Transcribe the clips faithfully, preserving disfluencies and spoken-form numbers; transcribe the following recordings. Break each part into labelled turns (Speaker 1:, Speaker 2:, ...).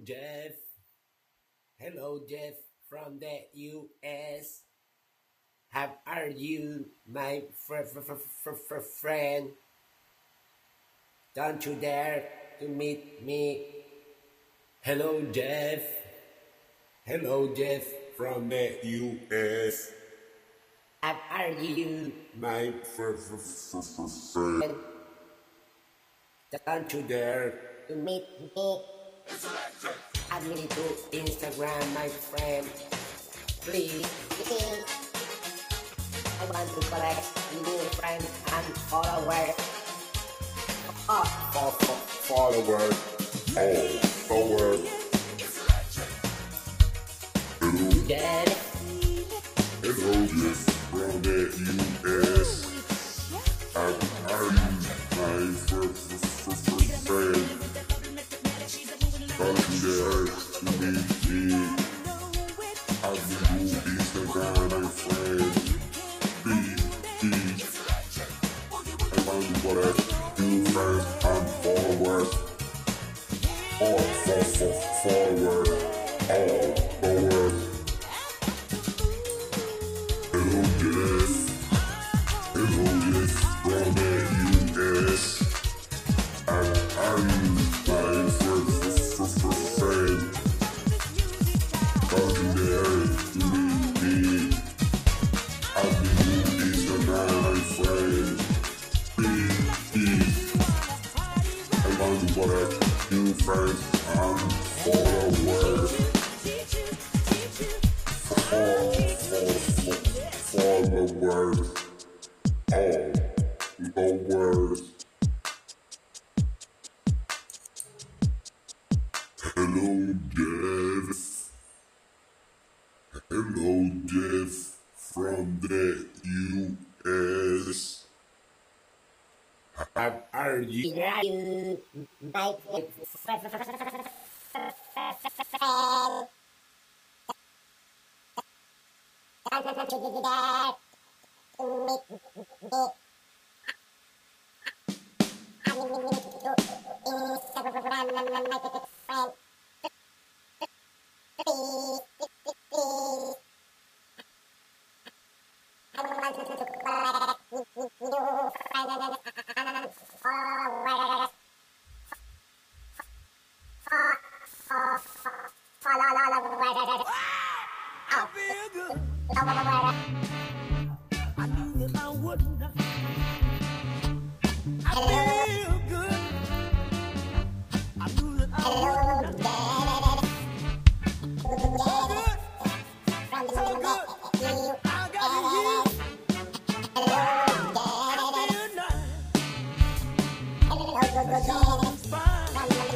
Speaker 1: Jeff. Hello, Jeff from the U S. How are you, my fr- fr- fr- fr- fr- friend? Don't you dare to meet me. Hello, Jeff. Hello, Jeff from the U S. How are you, my fr- fr- fr- fr- friend? Don't you dare to meet me. Add me to Instagram, my friend. Please, please. I want to collect new friends and followers. Oh, for, for, followers. Oh, followers. Hello. Yes. Hello, yes, from the U S. And I'm my first friend. Don't you dare to meet me. Add me to Instagram, my friend. Please, please. I want to collect new friends and followers. Oh, for, for, followers. Oh, followers. Hello, yes. Hello, yes, from the U S. And I'm my first, first, first friend. Don't you dare to meet me. I'll be new Instagram, my friend. Please, please. I want to collect new friends and followers. All followers. All followers. Hello, Jeff. Hello, Jeff from the U S. How are you?
Speaker 2: I feel good. I knew that I wouldn't. I feel good. I knew that I wouldn't. So good. So good. I got you. I feel nice. I feel fine.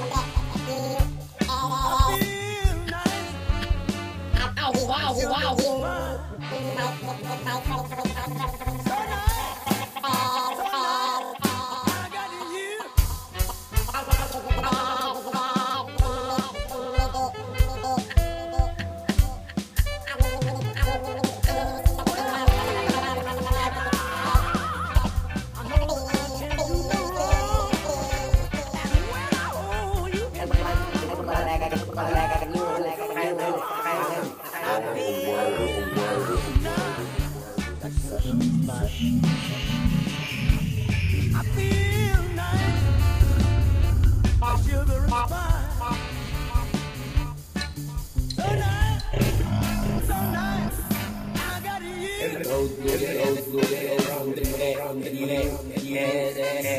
Speaker 2: I feel nice. I feel fine. So nice. So nice. I got you. I know that I can't do no wrong. And when I hold you in my I feel nice. My sugar is fine. So nice. So nice. I got you.
Speaker 1: Hello, hello, hello, from the from the U S.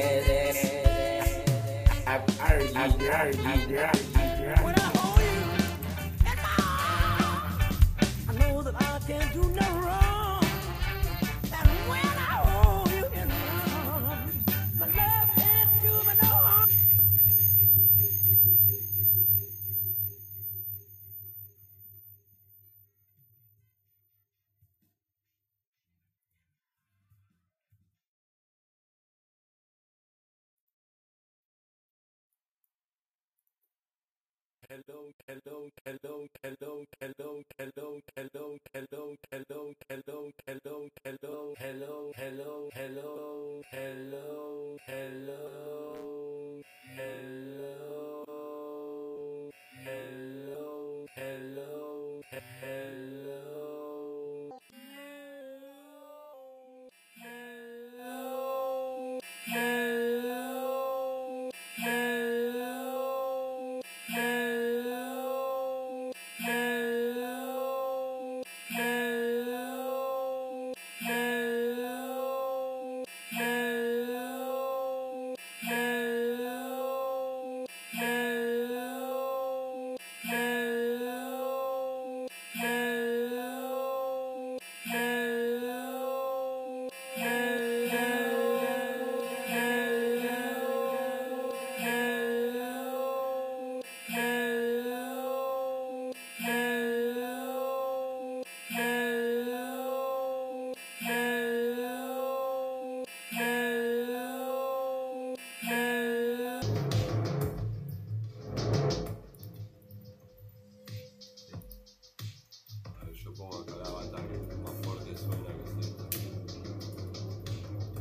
Speaker 1: How are you? How are you?
Speaker 2: When I hold you in my arms, I know that I can't do no wrong. And when I hold you in my arms, my love can't do me no harm.
Speaker 1: Hello, hello, hello, hello, hello, hello, hello, hello, hello, hello, hello, hello, hello, hello, hello, hello, hello, hello, hello.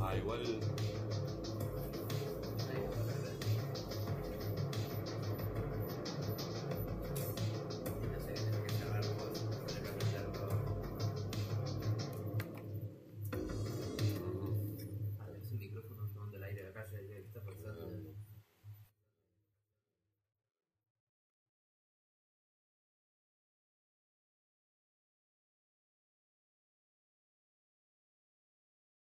Speaker 3: igual